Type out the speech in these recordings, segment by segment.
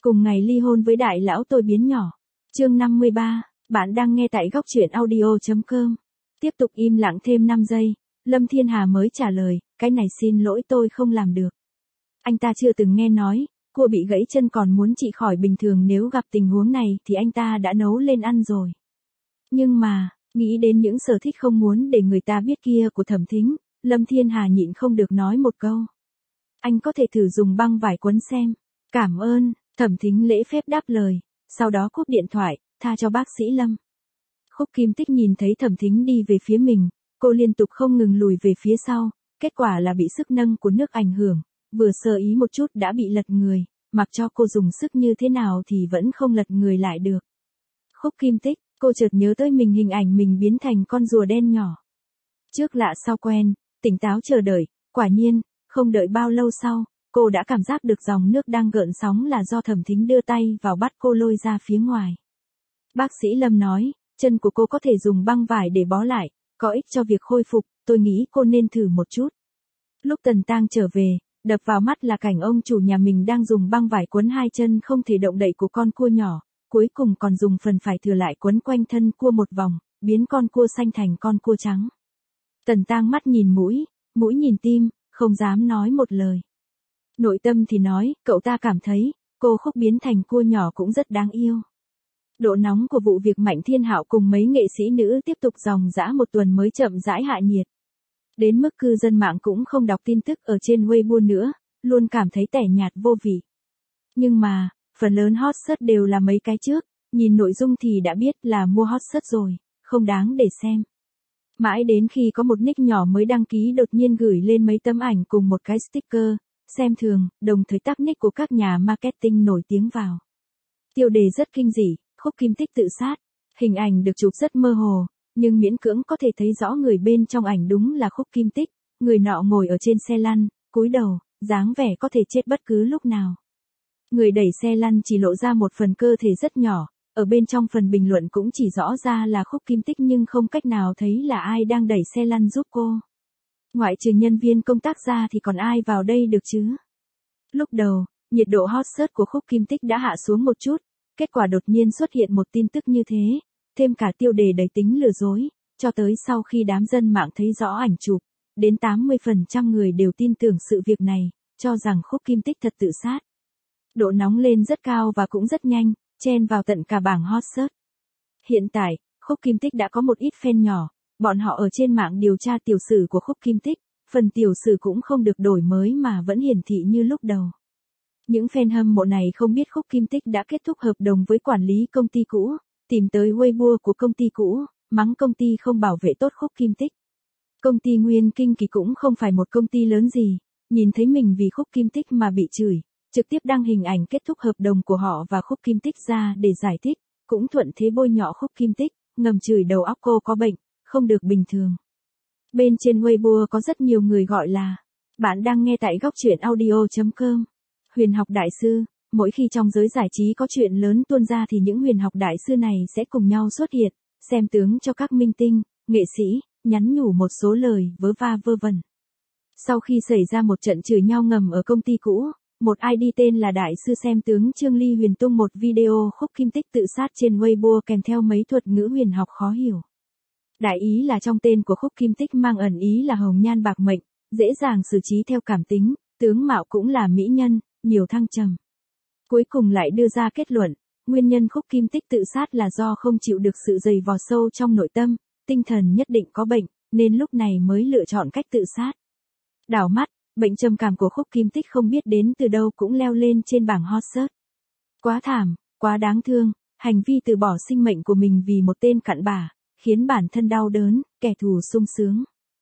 Cùng ngày ly hôn với đại lão tôi biến nhỏ. Chương 53, bạn đang nghe tại góc truyện audio.com. Tiếp tục im lặng thêm 5 giây, Lâm Thiên Hà mới trả lời, cái này xin lỗi tôi không làm được. Anh ta chưa từng nghe nói, cua bị gãy chân còn muốn trị khỏi bình thường nếu gặp tình huống này thì anh ta đã nấu lên ăn rồi. Nhưng mà, nghĩ đến những sở thích không muốn để người ta biết kia của Thẩm Thính, Lâm Thiên Hà nhịn không được nói một câu. Anh có thể thử dùng băng vải quấn xem. Cảm ơn, Thẩm Thính lễ phép đáp lời, sau đó cúp điện thoại, tha cho bác sĩ Lâm. Khúc Kim Tích nhìn thấy Thẩm Thính đi về phía mình, cô liên tục không ngừng lùi về phía sau, kết quả là bị sức nâng của nước ảnh hưởng, vừa sơ ý một chút đã bị lật người, mặc cho cô dùng sức như thế nào thì vẫn không lật người lại được. Khúc Kim Tích, cô chợt nhớ tới hình ảnh mình biến thành con rùa đen nhỏ. Trước lạ sau quen, tỉnh táo chờ đợi, quả nhiên, không đợi bao lâu sau, cô đã cảm giác được dòng nước đang gợn sóng là do Thẩm Thính đưa tay vào bắt cô lôi ra phía ngoài. Bác sĩ Lâm nói, chân của cô có thể dùng băng vải để bó lại, có ích cho việc khôi phục, tôi nghĩ cô nên thử một chút. Lúc Tần Tang trở về, đập vào mắt là cảnh ông chủ nhà mình đang dùng băng vải quấn hai chân không thể động đậy của con cua nhỏ, cuối cùng còn dùng phần phải thừa lại quấn quanh thân cua một vòng, biến con cua xanh thành con cua trắng. Tần Tang mắt nhìn mũi, mũi nhìn tim, không dám nói một lời. Nội tâm thì nói, cậu ta cảm thấy, cô Khúc biến thành cua nhỏ cũng rất đáng yêu. Độ nóng của vụ việc Mạnh Thiên Hạo cùng mấy nghệ sĩ nữ tiếp tục dòng dã một tuần mới chậm rãi hạ nhiệt. Đến mức cư dân mạng cũng không đọc tin tức ở trên Weibo nữa, luôn cảm thấy tẻ nhạt vô vị. Nhưng mà, phần lớn hot search đều là mấy cái trước, nhìn nội dung thì đã biết là mua hot search rồi, không đáng để xem. Mãi đến khi có một nick nhỏ mới đăng ký đột nhiên gửi lên mấy tấm ảnh cùng một cái sticker, xem thường, đồng thời tag nick của các nhà marketing nổi tiếng vào. Tiêu đề rất kinh dị, Khúc Kim Tích tự sát. Hình ảnh được chụp rất mơ hồ, nhưng miễn cưỡng có thể thấy rõ người bên trong ảnh đúng là Khúc Kim Tích, người nọ ngồi ở trên xe lăn, cúi đầu, dáng vẻ có thể chết bất cứ lúc nào. Người đẩy xe lăn chỉ lộ ra một phần cơ thể rất nhỏ, ở bên trong phần bình luận cũng chỉ rõ ra là Khúc Kim Tích nhưng không cách nào thấy là ai đang đẩy xe lăn giúp cô. Ngoại trừ nhân viên công tác ra thì còn ai vào đây được chứ? Lúc đầu, nhiệt độ hot search của Khúc Kim Tích đã hạ xuống một chút, kết quả đột nhiên xuất hiện một tin tức như thế, thêm cả tiêu đề đầy tính lừa dối, cho tới sau khi đám dân mạng thấy rõ ảnh chụp, đến 80% người đều tin tưởng sự việc này, cho rằng Khúc Kim Tích thật tự sát. Độ nóng lên rất cao và cũng rất nhanh, chen vào tận cả bảng hot search. Hiện tại, Khúc Kim Tích đã có một ít fan nhỏ, bọn họ ở trên mạng điều tra tiểu sử của Khúc Kim Tích, phần tiểu sử cũng không được đổi mới mà vẫn hiển thị như lúc đầu. Những fan hâm mộ này không biết Khúc Kim Tích đã kết thúc hợp đồng với quản lý công ty cũ, tìm tới Weibo của công ty cũ, mắng công ty không bảo vệ tốt Khúc Kim Tích. Công ty Nguyên Kinh Kỳ cũng không phải một công ty lớn gì, nhìn thấy mình vì Khúc Kim Tích mà bị chửi, trực tiếp đăng hình ảnh kết thúc hợp đồng của họ và Khúc Kim Tích ra để giải thích, cũng thuận thế bôi nhọ Khúc Kim Tích, ngầm chửi đầu óc cô có bệnh, không được bình thường. Bên trên Weibo có rất nhiều người gọi là, bạn đang nghe tại góc truyện audio.com. Huyền học đại sư, mỗi khi trong giới giải trí có chuyện lớn tuôn ra thì những huyền học đại sư này sẽ cùng nhau xuất hiện, xem tướng cho các minh tinh, nghệ sĩ, nhắn nhủ một số lời vớ va vơ vẩn. Sau khi xảy ra một trận chửi nhau ngầm ở công ty cũ, một ID tên là đại sư xem tướng Trương Ly Huyền tung một video Khúc Kim Tích tự sát trên Weibo kèm theo mấy thuật ngữ huyền học khó hiểu. Đại ý là trong tên của Khúc Kim Tích mang ẩn ý là hồng nhan bạc mệnh, dễ dàng xử trí theo cảm tính, tướng mạo cũng là mỹ nhân, nhiều thăng trầm. Cuối cùng lại đưa ra kết luận, nguyên nhân Khúc Kim Tích tự sát là do không chịu được sự dày vò sâu trong nội tâm, tinh thần nhất định có bệnh, nên lúc này mới lựa chọn cách tự sát. Đảo mắt, bệnh trầm cảm của Khúc Kim Tích không biết đến từ đâu cũng leo lên trên bảng hot search. Quá thảm, quá đáng thương, hành vi từ bỏ sinh mệnh của mình vì một tên cặn bã, khiến bản thân đau đớn, kẻ thù sung sướng.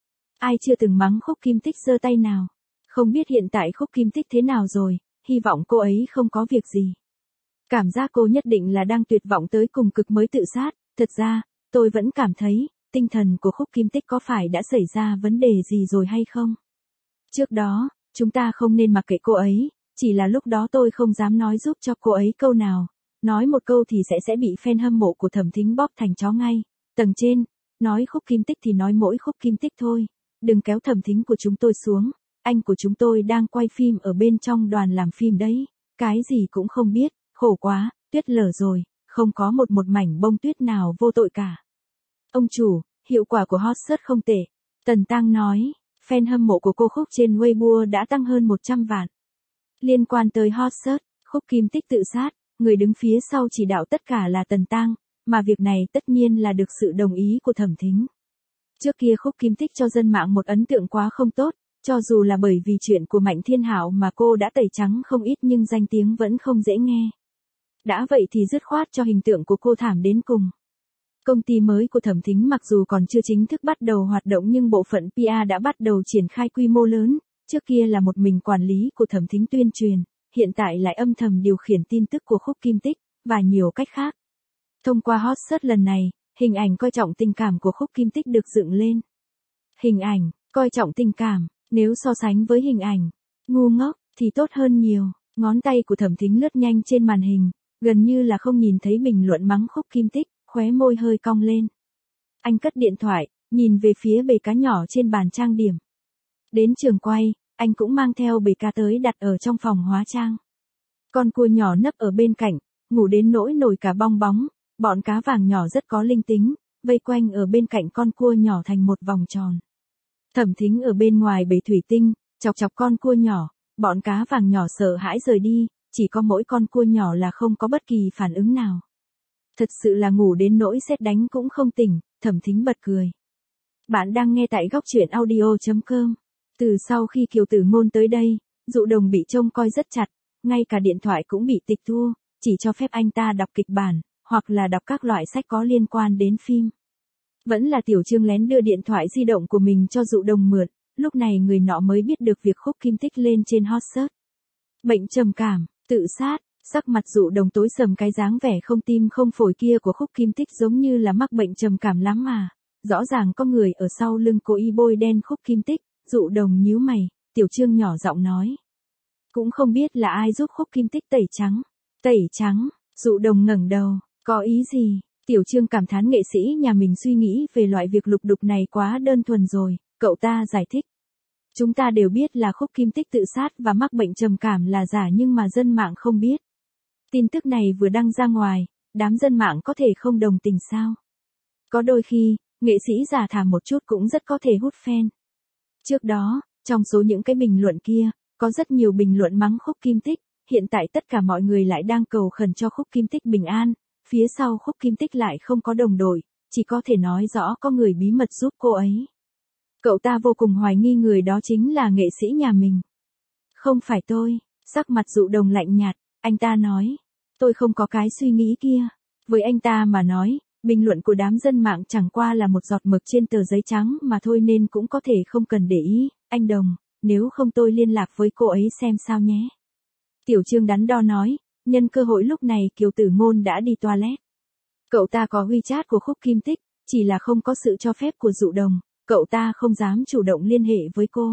Ai chưa từng mắng Khúc Kim Tích giơ tay nào? Không biết hiện tại Khúc Kim Tích thế nào rồi, hy vọng cô ấy không có việc gì. Cảm giác cô nhất định là đang tuyệt vọng tới cùng cực mới tự sát, thật ra, tôi vẫn cảm thấy, tinh thần của Khúc Kim Tích có phải đã xảy ra vấn đề gì rồi hay không? Trước đó, chúng ta không nên mặc kệ cô ấy, chỉ là lúc đó tôi không dám nói giúp cho cô ấy câu nào, nói một câu thì sẽ bị fan hâm mộ của Thẩm Thính bóp thành chó ngay. Tầng trên, nói Khúc Kim Tích thì nói mỗi Khúc Kim Tích thôi, đừng kéo Thẩm Thính của chúng tôi xuống, anh của chúng tôi đang quay phim ở bên trong đoàn làm phim đấy, cái gì cũng không biết, Khổ quá, tuyết lở rồi, không có một mảnh bông tuyết nào vô tội cả. Ông chủ, hiệu quả của hot search không tệ. Tần Tăng nói, fan hâm mộ của cô Khúc trên Weibo đã tăng hơn 100 vạn. Liên quan tới hot search, Khúc Kim Tích tự sát, người đứng phía sau chỉ đạo tất cả là Tần Tăng, mà việc này tất nhiên là được sự đồng ý của Thẩm Thính. Trước kia Khúc Kim Tích cho dân mạng một ấn tượng quá không tốt, cho dù là bởi vì chuyện của Mạnh Thiên Hạo mà cô đã tẩy trắng không ít nhưng danh tiếng vẫn không dễ nghe. Đã vậy thì dứt khoát cho hình tượng của cô thảm đến cùng. Công ty mới của Thẩm Thính mặc dù còn chưa chính thức bắt đầu hoạt động nhưng bộ phận PR đã bắt đầu triển khai quy mô lớn, trước kia là một mình quản lý của Thẩm Thính tuyên truyền, hiện tại lại âm thầm điều khiển tin tức của Khúc Kim Tích, và nhiều cách khác. Thông qua hot search lần này, hình ảnh coi trọng tình cảm của Khúc Kim Tích được dựng lên. Hình ảnh, coi trọng tình cảm, nếu so sánh với hình ảnh, ngu ngốc, thì tốt hơn nhiều. Ngón tay của Thẩm Thính lướt nhanh trên màn hình, gần như là không nhìn thấy bình luận mắng Khúc Kim Tích, khóe môi hơi cong lên. Anh cất điện thoại, nhìn về phía bể cá nhỏ trên bàn trang điểm. Đến trường quay, anh cũng mang theo bể cá tới đặt ở trong phòng hóa trang. Con cua nhỏ nấp ở bên cạnh, ngủ đến nỗi nổi cả bong bóng, bọn cá vàng nhỏ rất có linh tính, vây quanh ở bên cạnh con cua nhỏ thành một vòng tròn. Thẩm Thính ở bên ngoài bể thủy tinh, chọc chọc con cua nhỏ, bọn cá vàng nhỏ sợ hãi rời đi, chỉ có mỗi con cua nhỏ là không có bất kỳ phản ứng nào. Thật sự là ngủ đến nỗi sét đánh cũng không tỉnh, Thẩm Thính bật cười. Bạn đang nghe tại góc truyện audio.com. Từ sau khi Kiều Tử Ngôn tới đây, Dụ Đồng bị trông coi rất chặt, ngay cả điện thoại cũng bị tịch thu, chỉ cho phép anh ta đọc kịch bản, hoặc là đọc các loại sách có liên quan đến phim. Vẫn là Tiểu Trương lén đưa điện thoại di động của mình cho Dụ Đồng mượn, lúc này người nọ mới biết được việc Khúc Kim Tích lên trên hot search. Bệnh trầm cảm, tự sát, sắc mặt Dụ Đồng tối sầm, cái dáng vẻ không tim không phổi kia của Khúc Kim Tích giống như là mắc bệnh trầm cảm lắm mà. Rõ ràng có người ở sau lưng cố ý bôi đen Khúc Kim Tích. Dụ Đồng nhíu mày, Tiểu Trương nhỏ giọng nói. Cũng không biết là ai giúp Khúc Kim Tích tẩy trắng. Tẩy trắng, Dụ Đồng ngẩng đầu, có ý gì? Tiểu Trương cảm thán nghệ sĩ nhà mình suy nghĩ về loại việc lục đục này quá đơn thuần rồi, cậu ta giải thích. Chúng ta đều biết là Khúc Kim Tích tự sát và mắc bệnh trầm cảm là giả nhưng mà dân mạng không biết. Tin tức này vừa đăng ra ngoài, đám dân mạng có thể không đồng tình sao? Có đôi khi, nghệ sĩ giả thả một chút cũng rất có thể hút fan. Trước đó, trong số những cái bình luận kia, có rất nhiều bình luận mắng Khúc Kim Tích, hiện tại tất cả mọi người lại đang cầu khẩn cho Khúc Kim Tích bình an, phía sau Khúc Kim Tích lại không có đồng đội, chỉ có thể nói rõ có người bí mật giúp cô ấy. Cậu ta vô cùng hoài nghi người đó chính là nghệ sĩ nhà mình. Không phải tôi, sắc mặt Dụ Đồng lạnh nhạt, anh ta nói, tôi không có cái suy nghĩ kia. Với anh ta mà nói, bình luận của đám dân mạng chẳng qua là một giọt mực trên tờ giấy trắng mà thôi nên cũng có thể không cần để ý, anh Đồng, nếu không tôi liên lạc với cô ấy xem sao nhé. Tiểu Trương đắn đo nói, nhân cơ hội lúc này Kiều Tử Ngôn đã đi toilet. Cậu ta có WeChat của Khúc Kim Tích, chỉ là không có sự cho phép của Dụ Đồng, cậu ta không dám chủ động liên hệ với cô.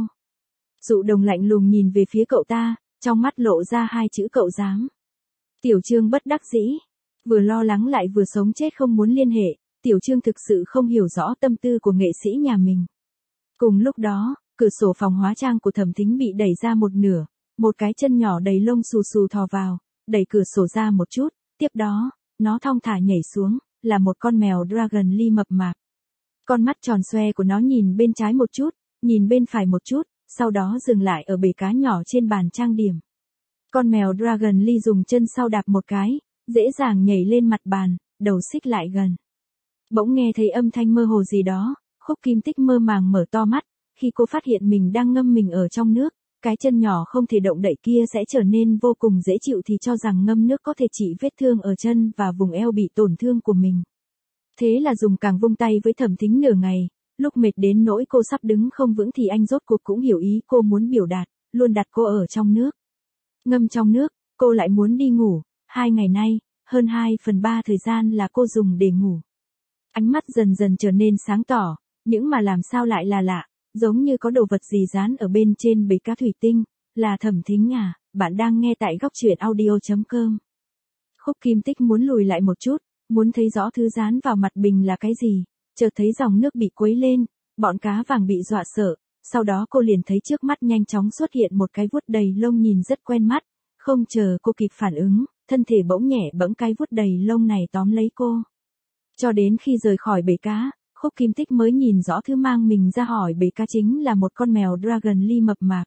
Dụ Đồng lạnh lùng nhìn về phía cậu ta, trong mắt lộ ra hai chữ cậu dám. Tiểu Trương bất đắc dĩ, vừa lo lắng lại vừa sống chết không muốn liên hệ, Tiểu Trương thực sự không hiểu rõ tâm tư của nghệ sĩ nhà mình. Cùng lúc đó, cửa sổ phòng hóa trang của Thẩm Thính bị đẩy ra một nửa, một cái chân nhỏ đầy lông xù xù thò vào, đẩy cửa sổ ra một chút, tiếp đó, nó thong thả nhảy xuống, là một con mèo Dragon Lee mập mạp. Con mắt tròn xoe của nó nhìn bên trái một chút, nhìn bên phải một chút, sau đó dừng lại ở bể cá nhỏ trên bàn trang điểm. Con mèo Dragon Lee dùng chân sau đạp một cái, dễ dàng nhảy lên mặt bàn, đầu xích lại gần. Bỗng nghe thấy âm thanh mơ hồ gì đó, Khúc Kim Tích mơ màng mở to mắt, khi cô phát hiện mình đang ngâm mình ở trong nước, cái chân nhỏ không thể động đậy kia sẽ trở nên vô cùng dễ chịu thì cho rằng ngâm nước có thể trị vết thương ở chân và vùng eo bị tổn thương của mình. Thế là dùng càng vung tay với Thẩm Thính nửa ngày, lúc mệt đến nỗi cô sắp đứng không vững thì anh rốt cuộc cũng hiểu ý cô muốn biểu đạt, luôn đặt cô ở trong nước. Ngâm trong nước, cô lại muốn đi ngủ, 2 ngày nay, hơn 2/3 thời gian là cô dùng để ngủ. Ánh mắt dần dần trở nên sáng tỏ, nhưng mà làm sao lại là lạ, giống như có đồ vật gì dán ở bên trên bể cá thủy tinh, là Thẩm Thính à, bạn đang nghe tại góc truyện audio.com. Khúc Kim Tích muốn lùi lại một chút, muốn thấy rõ thứ dán vào mặt bình là cái gì, chợt thấy dòng nước bị quấy lên, bọn cá vàng bị dọa sợ, sau đó cô liền thấy trước mắt nhanh chóng xuất hiện một cái vuốt đầy lông nhìn rất quen mắt, không chờ cô kịp phản ứng, thân thể bỗng nhẹ bẫng cái vuốt đầy lông này tóm lấy cô. Cho đến khi rời khỏi bể cá, Khúc Kim Tích mới nhìn rõ thứ mang mình ra khỏi bể cá chính là một con mèo Dragon Lee mập mạp.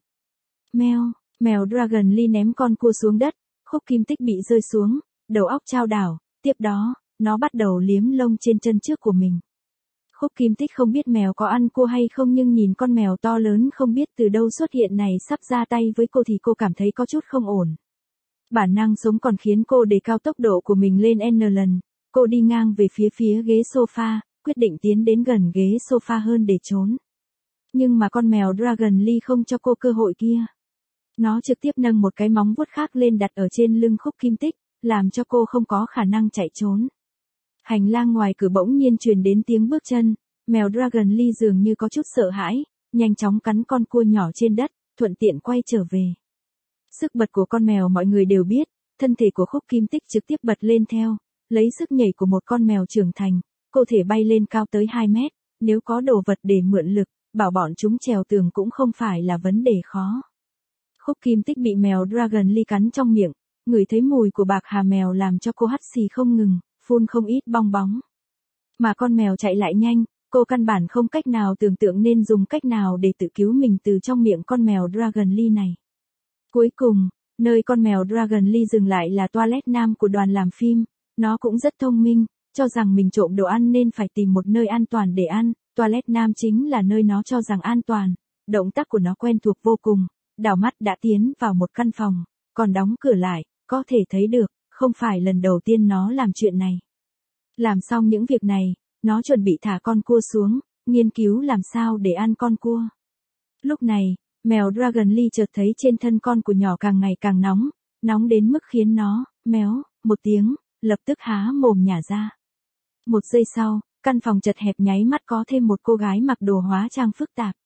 Mèo Dragon Lee ném con cua xuống đất, Khúc Kim Tích bị rơi xuống, đầu óc chao đảo, tiếp đó, nó bắt đầu liếm lông trên chân trước của mình. Khúc Kim Tích không biết mèo có ăn cua hay không, nhưng nhìn con mèo to lớn không biết từ đâu xuất hiện này sắp ra tay với cô thì cô cảm thấy có chút không ổn. Bản năng sống còn khiến cô đề cao tốc độ của mình lên N lần. Cô đi ngang về phía ghế sofa, quyết định tiến đến gần ghế sofa hơn để trốn. Nhưng mà con mèo Dragon Lee không cho cô cơ hội kia. Nó trực tiếp nâng một cái móng vuốt khác lên đặt ở trên lưng Khúc Kim Tích, làm cho cô không có khả năng chạy trốn. Hành lang ngoài cửa bỗng nhiên truyền đến tiếng bước chân, mèo Dragon Lee dường như có chút sợ hãi, nhanh chóng cắn con cua nhỏ trên đất, thuận tiện quay trở về. Sức bật của con mèo mọi người đều biết, thân thể của Khúc Kim Tích trực tiếp bật lên theo, lấy sức nhảy của một con mèo trưởng thành, cô thể bay lên cao tới 2 mét, nếu có đồ vật để mượn lực, bảo bọn chúng trèo tường cũng không phải là vấn đề khó. Khúc Kim Tích bị mèo Dragon Lee cắn trong miệng, ngửi thấy mùi của bạc hà mèo làm cho cô hắt xì không ngừng, phun không ít bong bóng. Mà con mèo chạy lại nhanh, cô căn bản không cách nào tưởng tượng nên dùng cách nào để tự cứu mình từ trong miệng con mèo Dragon Lee này. Cuối cùng, nơi con mèo Dragon Lee dừng lại là toilet nam của đoàn làm phim, nó cũng rất thông minh, cho rằng mình trộm đồ ăn nên phải tìm một nơi an toàn để ăn, toilet nam chính là nơi nó cho rằng an toàn, động tác của nó quen thuộc vô cùng, đảo mắt đã tiến vào một căn phòng, còn đóng cửa lại, có thể thấy được, không phải lần đầu tiên nó làm chuyện này. Làm xong những việc này, nó chuẩn bị thả con cua xuống, nghiên cứu làm sao để ăn con cua. Lúc này, mèo Dragon Lee chợt thấy trên thân con của nhỏ càng ngày càng nóng đến mức khiến nó, méo, một tiếng, lập tức há mồm nhả ra. Một giây sau, căn phòng chật hẹp nháy mắt có thêm một cô gái mặc đồ hóa trang phức tạp.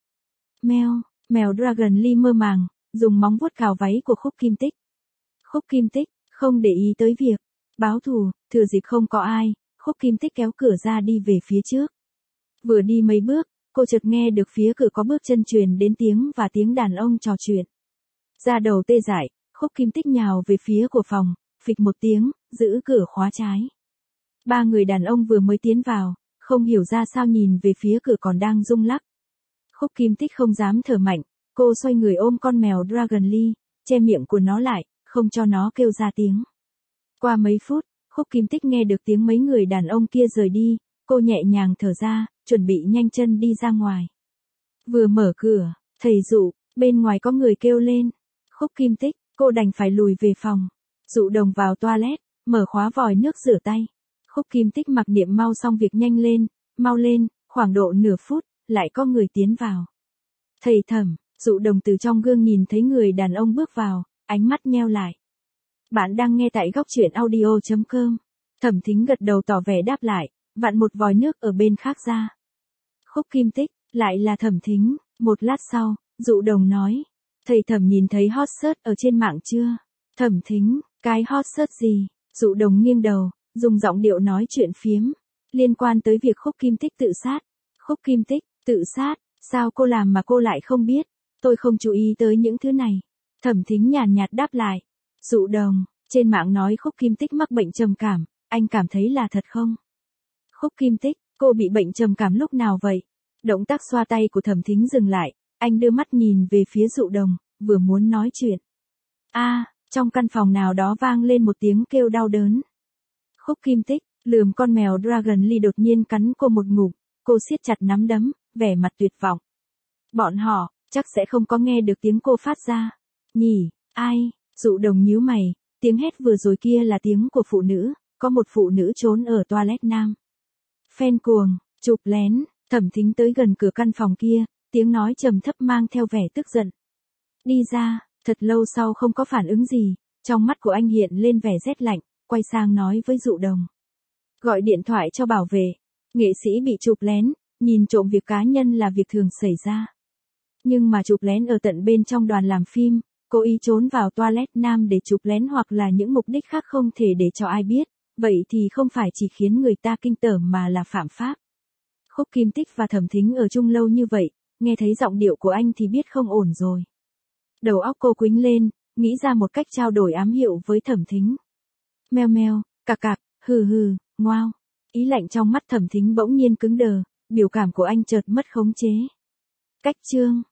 Mèo Dragon Lee mơ màng, dùng móng vuốt cào váy của Khúc Kim Tích. Khúc Kim Tích, không để ý tới việc báo thù, thừa dịp không có ai, Khúc Kim Tích kéo cửa ra đi về phía trước. Vừa đi mấy bước, cô chợt nghe được phía cửa có bước chân truyền đến tiếng đàn ông trò chuyện. Da đầu tê dại, Khúc Kim Tích nhào về phía của phòng, phịch một tiếng, giữ cửa khóa trái. 3 người đàn ông vừa mới tiến vào, không hiểu ra sao nhìn về phía cửa còn đang rung lắc. Khúc Kim Tích không dám thở mạnh, cô xoay người ôm con mèo Dragon Lee, che miệng của nó lại, không cho nó kêu ra tiếng. Qua mấy phút, Khúc Kim Tích nghe được tiếng mấy người đàn ông kia rời đi, cô nhẹ nhàng thở ra, chuẩn bị nhanh chân đi ra ngoài. Vừa mở cửa, thầy Dụ, bên ngoài có người kêu lên. Khúc Kim Tích, cô đành phải lùi về phòng. Dụ Đồng vào toilet, mở khóa vòi nước rửa tay. Khúc Kim Tích mặc niệm mau xong việc nhanh lên, mau lên, khoảng độ nửa phút, lại có người tiến vào. Thầy Thẩm, Dụ Đồng từ trong gương nhìn thấy người đàn ông bước vào, ánh mắt nheo lại. Bạn đang nghe tại góc truyện audio.com. Thẩm Thính gật đầu tỏ vẻ đáp lại, vặn một vòi nước ở bên khác ra. Khúc Kim Tích, lại là Thẩm Thính, một lát sau, Dụ Đồng nói. Thầy Thẩm nhìn thấy hot search ở trên mạng chưa? Thẩm Thính, cái hot search gì? Dụ Đồng nghiêng đầu, dùng giọng điệu nói chuyện phiếm, liên quan tới việc Khúc Kim Tích tự sát. Khúc Kim Tích, tự sát, sao cô làm mà cô lại không biết? Tôi không chú ý tới những thứ này. Thẩm Thính nhàn nhạt đáp lại. Dụ Đồng, trên mạng nói Khúc Kim Tích mắc bệnh trầm cảm, anh cảm thấy là thật không? Khúc Kim Tích, cô bị bệnh trầm cảm lúc nào vậy? Động tác xoa tay của Thẩm Thính dừng lại, anh đưa mắt nhìn về phía Dụ Đồng, vừa muốn nói chuyện. Trong căn phòng nào đó vang lên một tiếng kêu đau đớn. Khúc Kim Tích, lườm con mèo Dragon Lee đột nhiên cắn cô một ngụm, cô siết chặt nắm đấm, vẻ mặt tuyệt vọng. Bọn họ, chắc sẽ không có nghe được tiếng cô phát ra. Nhỉ, ai? Dụ Đồng nhíu mày, tiếng hét vừa rồi kia là tiếng của phụ nữ, có một phụ nữ trốn ở toilet nam. Fan cuồng, chụp lén, Thẩm Thính tới gần cửa căn phòng kia, tiếng nói trầm thấp mang theo vẻ tức giận. Đi ra, thật lâu sau không có phản ứng gì, trong mắt của anh hiện lên vẻ rét lạnh, quay sang nói với Dụ Đồng. Gọi điện thoại cho bảo vệ, nghệ sĩ bị chụp lén, nhìn trộm việc cá nhân là việc thường xảy ra. Nhưng mà chụp lén ở tận bên trong đoàn làm phim, cố ý trốn vào toilet nam để chụp lén hoặc là những mục đích khác không thể để cho ai biết, vậy thì không phải chỉ khiến người ta kinh tởm mà là phạm pháp. Khúc Kim Tích và Thẩm Thính ở chung lâu như vậy, nghe thấy giọng điệu của anh thì biết không ổn rồi. Đầu óc cô quĩnh lên, nghĩ ra một cách trao đổi ám hiệu với Thẩm Thính. Meo meo, cạc cạc, hừ hừ, ngoao. Ý lạnh trong mắt Thẩm Thính bỗng nhiên cứng đờ, biểu cảm của anh chợt mất khống chế. Cách chương